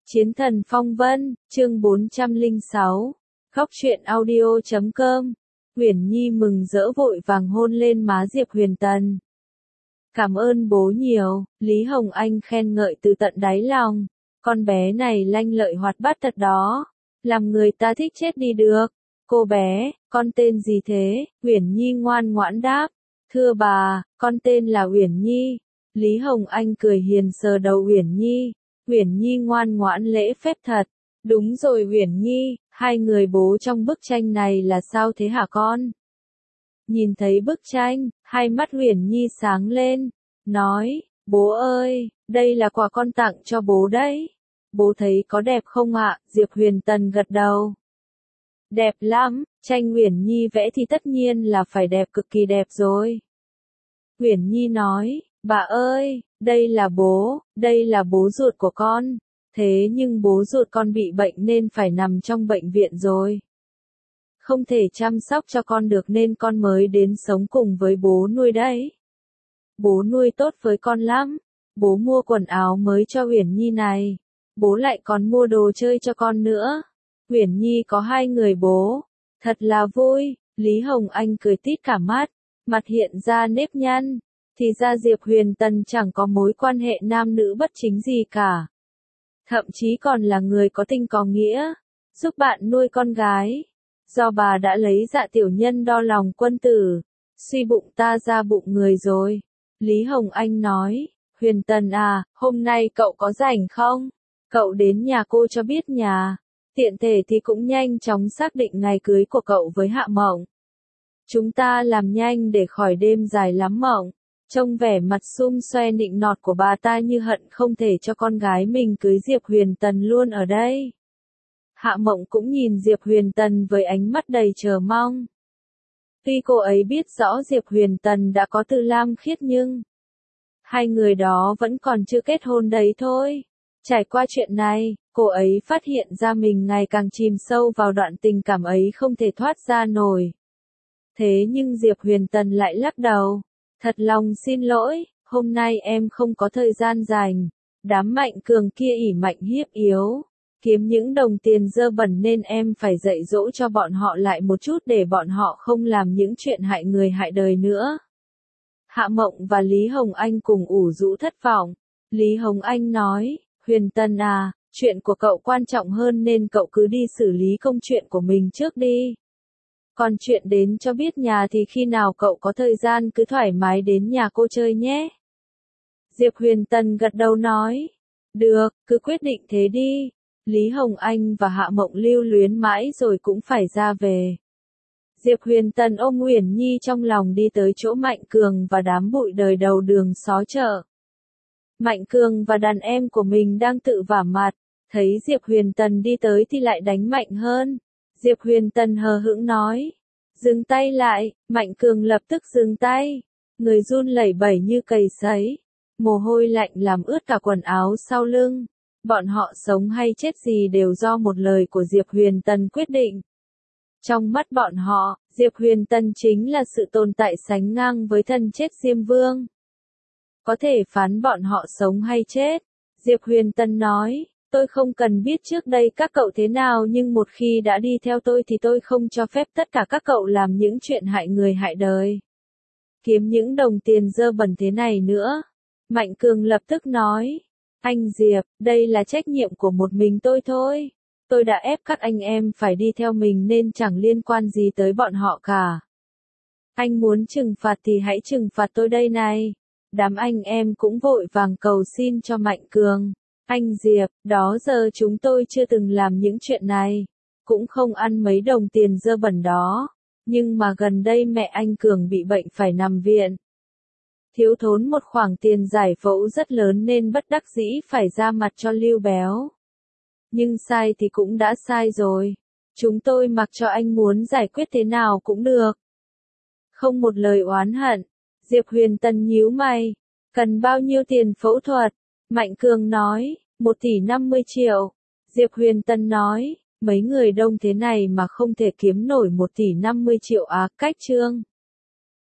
Chiến thần phong vân, chương 406. Góc truyện audio.com. Uyển Nhi mừng rỡ vội vàng hôn lên má Diệp Huyền Tần. Cảm ơn bố nhiều, Lý Hồng Anh khen ngợi từ tận đáy lòng. Con bé này lanh lợi hoạt bát thật đó, làm người ta thích chết đi được. Cô bé, con tên gì thế? Uyển Nhi ngoan ngoãn đáp. Thưa bà, con tên là Uyển Nhi. Lý Hồng Anh cười hiền sờ đầu Uyển Nhi. Uyển Nhi ngoan ngoãn lễ phép thật. Đúng rồi Uyển Nhi, hai người bố trong bức tranh này là sao thế hả con? Nhìn thấy bức tranh, hai mắt Uyển Nhi sáng lên, nói, bố ơi, đây là quà con tặng cho bố đấy. Bố thấy có đẹp không ạ? Diệp Huyền Tần gật đầu. Đẹp lắm, tranh Uyển Nhi vẽ thì tất nhiên là phải đẹp, cực kỳ đẹp rồi. Uyển Nhi nói, bà ơi, đây là bố ruột của con. Thế nhưng bố ruột con bị bệnh nên phải nằm trong bệnh viện rồi. Không thể chăm sóc cho con được nên con mới đến sống cùng với bố nuôi đấy. Bố nuôi tốt với con lắm. Bố mua quần áo mới cho Uyển Nhi này. Bố lại còn mua đồ chơi cho con nữa. Uyển Nhi có hai người bố. Thật là vui. Lý Hồng Anh cười tít cả mắt. Mặt hiện ra nếp nhăn. Thì ra Diệp Huyền Tần chẳng có mối quan hệ nam nữ bất chính gì cả. Thậm chí còn là người có tình có nghĩa, giúp bạn nuôi con gái. Do bà đã lấy dạ tiểu nhân đo lòng quân tử, suy bụng ta ra bụng người rồi. Lý Hồng Anh nói, Huyền Tần à, hôm nay cậu có rảnh không? Cậu đến nhà cô cho biết nhà. Tiện thể thì cũng nhanh chóng xác định ngày cưới của cậu với Hạ Mộng. Chúng ta làm nhanh để khỏi đêm dài lắm Mộng. Trông vẻ mặt sum xoe nịnh nọt của bà ta như hận không thể cho con gái mình cưới Diệp Huyền Tần luôn ở đây. Hạ Mộng cũng nhìn Diệp Huyền Tần với ánh mắt đầy chờ mong. Tuy cô ấy biết rõ Diệp Huyền Tần đã có Từ Lam Khiết nhưng hai người đó vẫn còn chưa kết hôn đấy thôi. Trải qua chuyện này, cô ấy phát hiện ra mình ngày càng chìm sâu vào đoạn tình cảm ấy không thể thoát ra nổi. Thế nhưng Diệp Huyền Tần lại lắc đầu. Thật lòng xin lỗi, hôm nay em không có thời gian dành. Đám Mạnh Cường kia ỷ mạnh hiếp yếu, kiếm những đồng tiền dơ bẩn nên em phải dạy dỗ cho bọn họ lại một chút để bọn họ không làm những chuyện hại người hại đời nữa. Hạ Mộng và Lý Hồng Anh cùng ủ rũ thất vọng. Lý Hồng Anh nói, Huyền Tần à, chuyện của cậu quan trọng hơn nên cậu cứ đi xử lý công chuyện của mình trước đi. Còn chuyện đến cho biết nhà thì khi nào cậu có thời gian cứ thoải mái đến nhà cô chơi nhé. Diệp Huyền Tần gật đầu nói. Được, cứ quyết định thế đi. Lý Hồng Anh và Hạ Mộng lưu luyến mãi rồi cũng phải ra về. Diệp Huyền Tần ôm Uyển Nhi trong lòng đi tới chỗ Mạnh Cường và đám bụi đời đầu đường xó chợ. Mạnh Cường và đàn em của mình đang tự vả mặt, thấy Diệp Huyền Tần đi tới thì lại đánh mạnh hơn. Diệp Huyền Tần hờ hững nói, dừng tay lại. Mạnh Cường lập tức dừng tay, người run lẩy bẩy như cầy sấy, mồ hôi lạnh làm ướt cả quần áo sau lưng. Bọn họ sống hay chết gì đều do một lời của Diệp Huyền Tần quyết định. Trong mắt bọn họ, Diệp Huyền Tần chính là sự tồn tại sánh ngang với thần chết Diêm Vương. Có thể phán bọn họ sống hay chết. Diệp Huyền Tần nói, tôi không cần biết trước đây các cậu thế nào nhưng một khi đã đi theo tôi thì tôi không cho phép tất cả các cậu làm những chuyện hại người hại đời. Kiếm những đồng tiền dơ bẩn thế này nữa. Mạnh Cường lập tức nói, anh Diệp, đây là trách nhiệm của một mình tôi thôi. Tôi đã ép các anh em phải đi theo mình nên chẳng liên quan gì tới bọn họ cả. Anh muốn trừng phạt thì hãy trừng phạt tôi đây này. Đám anh em cũng vội vàng cầu xin cho Mạnh Cường. Anh Diệp, đó giờ chúng tôi chưa từng làm những chuyện này, cũng không ăn mấy đồng tiền dơ bẩn đó, nhưng mà gần đây mẹ anh Cường bị bệnh phải nằm viện. Thiếu thốn một khoản tiền giải phẫu rất lớn nên bất đắc dĩ phải ra mặt cho Lưu Béo. Nhưng sai thì cũng đã sai rồi, chúng tôi mặc cho anh muốn giải quyết thế nào cũng được. Không một lời oán hận. Diệp Huyền Tần nhíu mày, cần bao nhiêu tiền phẫu thuật? Mạnh Cường nói, 1 tỷ 50 triệu. Diệp Huyền Tần nói, mấy người đông thế này mà không thể kiếm nổi 1 tỷ 50 triệu á, cách trương.